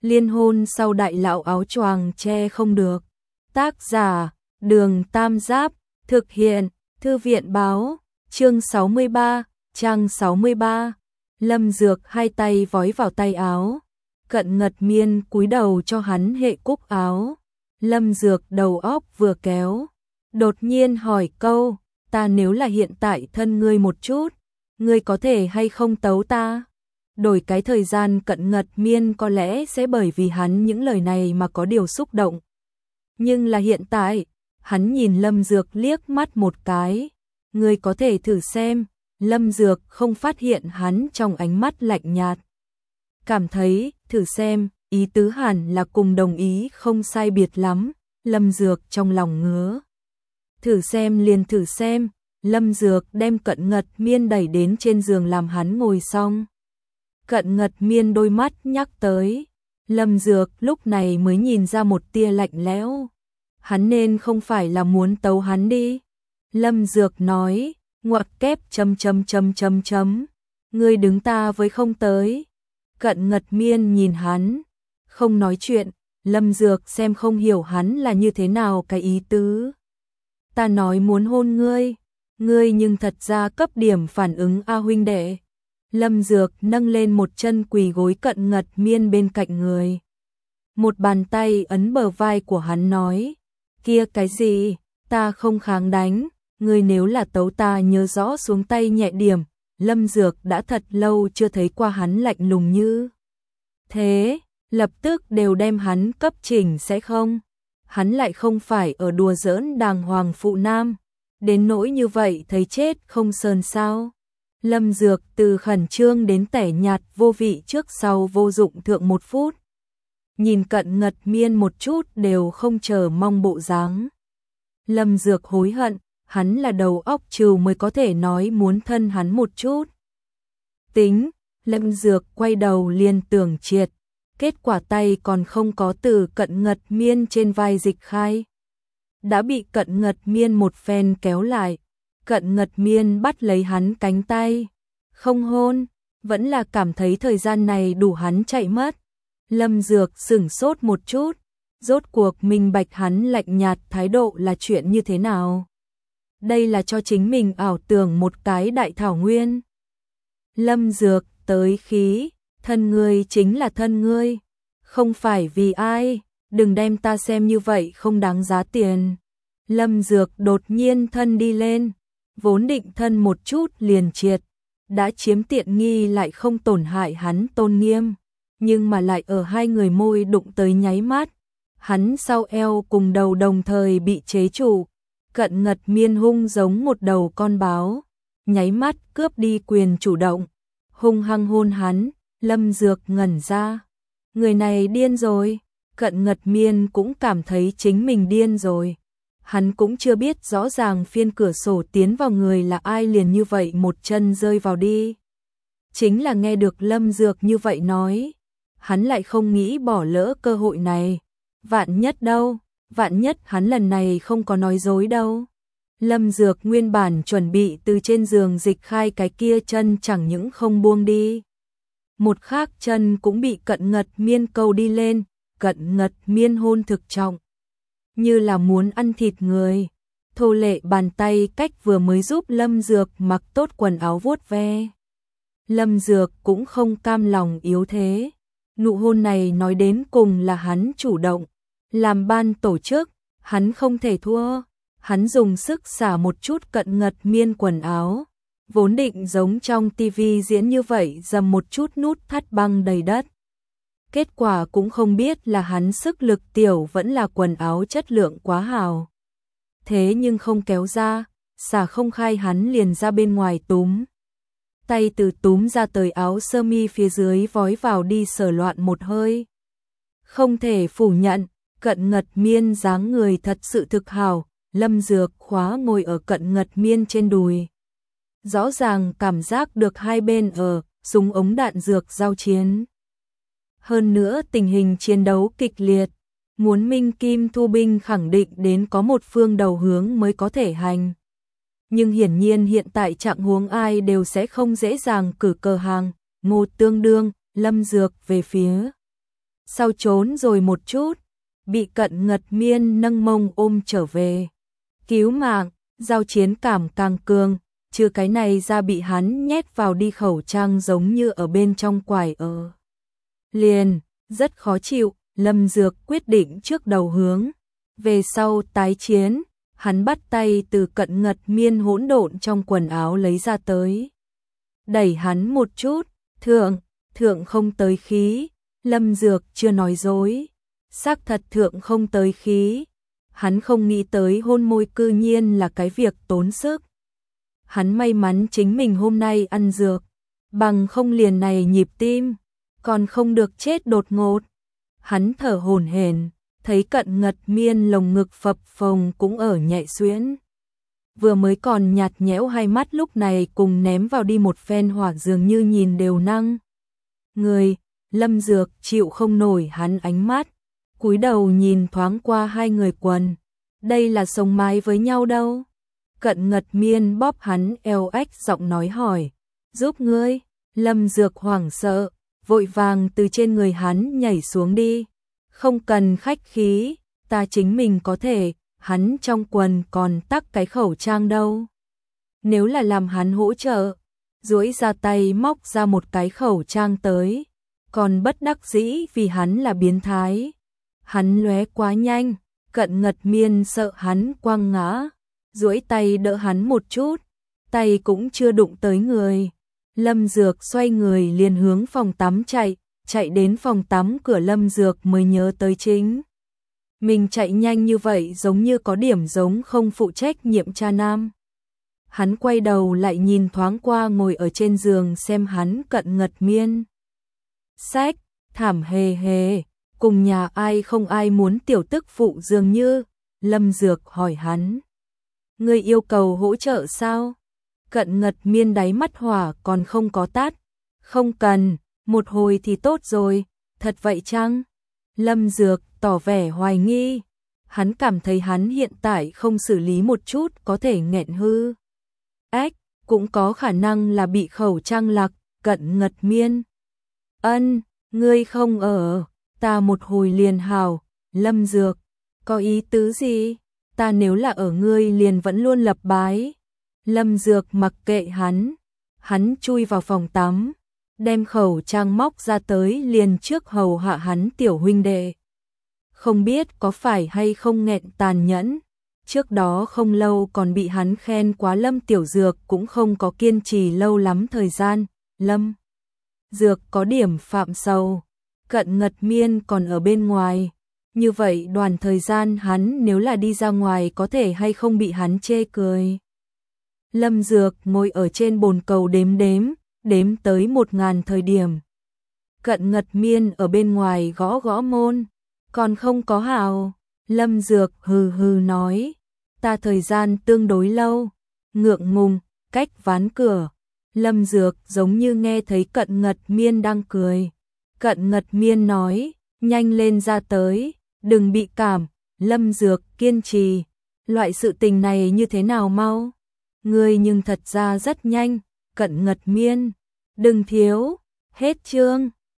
Liên hôn sau đại lão áo choàng che không được. Tác giả, Đường Tam Giáp, thực hiện, Thư viện báo, chương 63, trang 63. Lâm Dược hai tay vói vào tay áo. Cận Ngật Miên cúi đầu cho hắn hệ cúc áo. Lâm Dược đầu óc vừa kéo. Đột nhiên hỏi câu, ta nếu là hiện tại thân ngươi một chút, ngươi có thể hay không tấu ta? Đổi cái thời gian Cận Ngật Miên có lẽ sẽ bởi vì hắn những lời này mà có điều xúc động. Nhưng là hiện tại, hắn nhìn Lâm Dược liếc mắt một cái. Ngươi có thể thử xem. Lâm Dược không phát hiện hắn trong ánh mắt lạnh nhạt. Cảm thấy, thử xem, ý tứ hẳn là cùng đồng ý không sai biệt lắm. Lâm Dược trong lòng ngứa. Thử xem liền thử xem. Lâm Dược đem Cận Ngật Miên đẩy đến trên giường làm hắn ngồi xong. Cận Ngật Miên đôi mắt nhắc tới. Lâm Dược lúc này mới nhìn ra một tia lạnh lẽo. Hắn nên không phải là muốn tấu hắn đi. Lâm Dược nói, ngoặc kép ... Ngươi đứng ta với không tới. Cận Ngật Miên nhìn hắn, không nói chuyện. Lâm Dược xem không hiểu hắn là như thế nào cái ý tứ. Ta nói muốn hôn ngươi, ngươi nhưng thật ra cấp điểm phản ứng a huynh đệ. Lâm Dược nâng lên một chân quỳ gối Cận Ngật Miên bên cạnh người. Một bàn tay ấn bờ vai của hắn nói, kia cái gì, ta không kháng đánh, ngươi nếu là tấu ta nhớ rõ xuống tay nhẹ điểm. Lâm Dược đã thật lâu chưa thấy qua hắn lạnh lùng như thế, lập tức đều đem hắn cấp chỉnh sẽ không? Hắn lại không phải ở đùa giỡn đàng hoàng phụ nam, đến nỗi như vậy thấy chết không sờn sao? Lâm Dược từ khẩn trương đến tẻ nhạt vô vị trước sau vô dụng thượng một phút. Nhìn Cận Ngật Miên một chút đều không chờ mong bộ dáng. Lâm Dược hối hận, hắn là đầu óc trừ mới có thể nói muốn thân hắn một chút. Tính, Lâm Dược quay đầu liền tưởng triệt, kết quả tay còn không có từ Cận Ngật Miên trên vai dịch khai. Đã bị Cận Ngật Miên một phen kéo lại. Cận Ngật Miên bắt lấy hắn cánh tay. Không hôn, vẫn là cảm thấy thời gian này đủ hắn chạy mất. Lâm Dược sửng sốt một chút, rốt cuộc minh bạch hắn lạnh nhạt thái độ là chuyện như thế nào. Đây là cho chính mình ảo tưởng một cái đại thảo nguyên. Lâm Dược tới khí, thân ngươi chính là thân ngươi, không phải vì ai, đừng đem ta xem như vậy không đáng giá tiền. Lâm Dược đột nhiên thân đi lên, vốn định thân một chút liền triệt, đã chiếm tiện nghi lại không tổn hại hắn tôn nghiêm, nhưng mà lại ở hai người môi đụng tới nháy mắt, hắn sau eo cùng đầu đồng thời bị chế trụ. Cận Ngật Miên hung giống một đầu con báo, nháy mắt cướp đi quyền chủ động, hung hăng hôn hắn. Lâm Dược ngẩn ra, người này điên rồi. Cận Ngật Miên cũng cảm thấy chính mình điên rồi. Hắn cũng chưa biết rõ ràng phiên cửa sổ tiến vào người là ai liền như vậy một chân rơi vào đi. Chính là nghe được Lâm Dược như vậy nói, hắn lại không nghĩ bỏ lỡ cơ hội này. Vạn nhất đâu, vạn nhất hắn lần này không có nói dối đâu. Lâm Dược nguyên bản chuẩn bị từ trên giường dịch khai cái kia chân chẳng những không buông đi. Một khác chân cũng bị Cận Ngật Miên câu đi lên. Cận Ngật Miên hôn thực trọng, như là muốn ăn thịt người. Thô lệ bàn tay cách vừa mới giúp Lâm Dược mặc tốt quần áo vuốt ve. Lâm Dược cũng không cam lòng yếu thế. Nụ hôn này nói đến cùng là hắn chủ động. Làm ban tổ chức, hắn không thể thua. Hắn dùng sức xả một chút Cận Ngật Miên quần áo. Vốn định giống trong tivi diễn như vậy dầm một chút nút thắt băng đầy đất. Kết quả cũng không biết là hắn sức lực tiểu vẫn là quần áo chất lượng quá hào. Thế nhưng không kéo ra, xả không khai hắn liền ra bên ngoài túm. Tay từ túm ra tới áo sơ mi phía dưới vói vào đi sờ loạn một hơi. Không thể phủ nhận, Cận Ngật Miên dáng người thật sự thực hào. Lâm Dược khóa ngồi ở Cận Ngật Miên trên đùi. Rõ ràng cảm giác được hai bên súng ống đạn dược giao chiến. Hơn nữa tình hình chiến đấu kịch liệt, muốn Minh Kim thu binh khẳng định đến có một phương đầu hướng mới có thể hành. Nhưng hiển nhiên hiện tại trạng huống ai đều sẽ không dễ dàng cử cờ hàng. Ngô tương đương, Lâm Dược về phía sau trốn rồi một chút, bị Cận Ngật Miên nâng mông ôm trở về. Cứu mạng, Giao Chiến cảm càng cường, trừ cái này ra bị hắn nhét vào đi khẩu trang giống như ở bên trong quải ở. Liền, rất khó chịu, Lâm Dược quyết định trước đầu hướng. Về sau tái chiến, hắn bắt tay từ Cận Ngật Miên hỗn độn trong quần áo lấy ra tới. Đẩy hắn một chút, thượng không tới khí, Lâm Dược chưa nói dối. Xác thật thượng không tới khí, hắn không nghĩ tới hôn môi cư nhiên là cái việc tốn sức. Hắn may mắn chính mình hôm nay ăn dược, bằng không liền này nhịp tim, còn không được chết đột ngột. Hắn thở hổn hển, thấy Cận Ngật Miên lồng ngực phập phồng cũng ở nhẹ xuyễn. Vừa mới còn nhạt nhẽo hai mắt lúc này cùng ném vào đi một phen hỏa dường như nhìn đều năng. Người, Lâm Dược chịu không nổi hắn ánh mắt, cúi đầu nhìn thoáng qua hai người quần. Đây là sống mái với nhau đâu? Cận Ngật Miên bóp hắn eo ếch giọng nói hỏi. Giúp ngươi, Lâm Dược hoảng sợ, vội vàng từ trên người hắn nhảy xuống đi. Không cần khách khí, ta chính mình có thể, hắn trong quần còn tắc cái khẩu trang đâu. Nếu là làm hắn hỗ trợ, duỗi ra tay móc ra một cái khẩu trang tới, còn bất đắc dĩ vì hắn là biến thái. Hắn lóe quá nhanh, Cận Ngật Miên sợ hắn quăng ngã, duỗi tay đỡ hắn một chút, tay cũng chưa đụng tới người. Lâm Dược xoay người liền hướng phòng tắm chạy đến phòng tắm cửa Lâm Dược mới nhớ tới chính. Mình chạy nhanh như vậy giống như có điểm giống không phụ trách nhiệm cha nam. Hắn quay đầu lại nhìn thoáng qua ngồi ở trên giường xem hắn Cận Ngật Miên. Sách, thảm hề hề, cùng nhà ai không ai muốn tiểu tức phụ dường như, Lâm Dược hỏi hắn. Ngươi yêu cầu hỗ trợ sao? Cận Ngật Miên đáy mắt hỏa còn không có tắt. Không cần, một hồi thì tốt rồi, thật vậy chăng? Lâm Dược tỏ vẻ hoài nghi. Hắn cảm thấy hắn hiện tại không xử lý một chút có thể nghẹn hư. Ếch, cũng có khả năng là bị khẩu trang lạc. Cận Ngật Miên. Ngươi không ở, ta một hồi liền hào. Lâm Dược, có ý tứ gì? Ta nếu là ở ngươi liền vẫn luôn lập bái. Lâm Dược mặc kệ hắn chui vào phòng tắm, đem khẩu trang móc ra tới liền trước hầu hạ hắn tiểu huynh đệ. Không biết có phải hay không nghẹn tàn nhẫn, trước đó không lâu còn bị hắn khen quá. Lâm Tiểu Dược cũng không có kiên trì lâu lắm thời gian. Lâm Dược có điểm phạm sầu, Cận Ngật Miên còn ở bên ngoài. Như vậy đoàn thời gian hắn nếu là đi ra ngoài có thể hay không bị hắn chê cười. Lâm Dược ngồi ở trên bồn cầu đếm tới 1000 thời điểm. Cận Ngật Miên ở bên ngoài gõ gõ môn, còn không có hào. Lâm Dược hừ hừ nói, ta thời gian tương đối lâu, ngượng ngùng, cách ván cửa. Lâm Dược giống như nghe thấy Cận Ngật Miên đang cười. Cận Ngật Miên nói, nhanh lên ra tới, đừng bị cảm. Lâm Dược kiên trì, loại sự tình này như thế nào mau? Ngươi nhưng thật ra rất nhanh. Cận Ngật Miên, đừng thiếu, hết chương.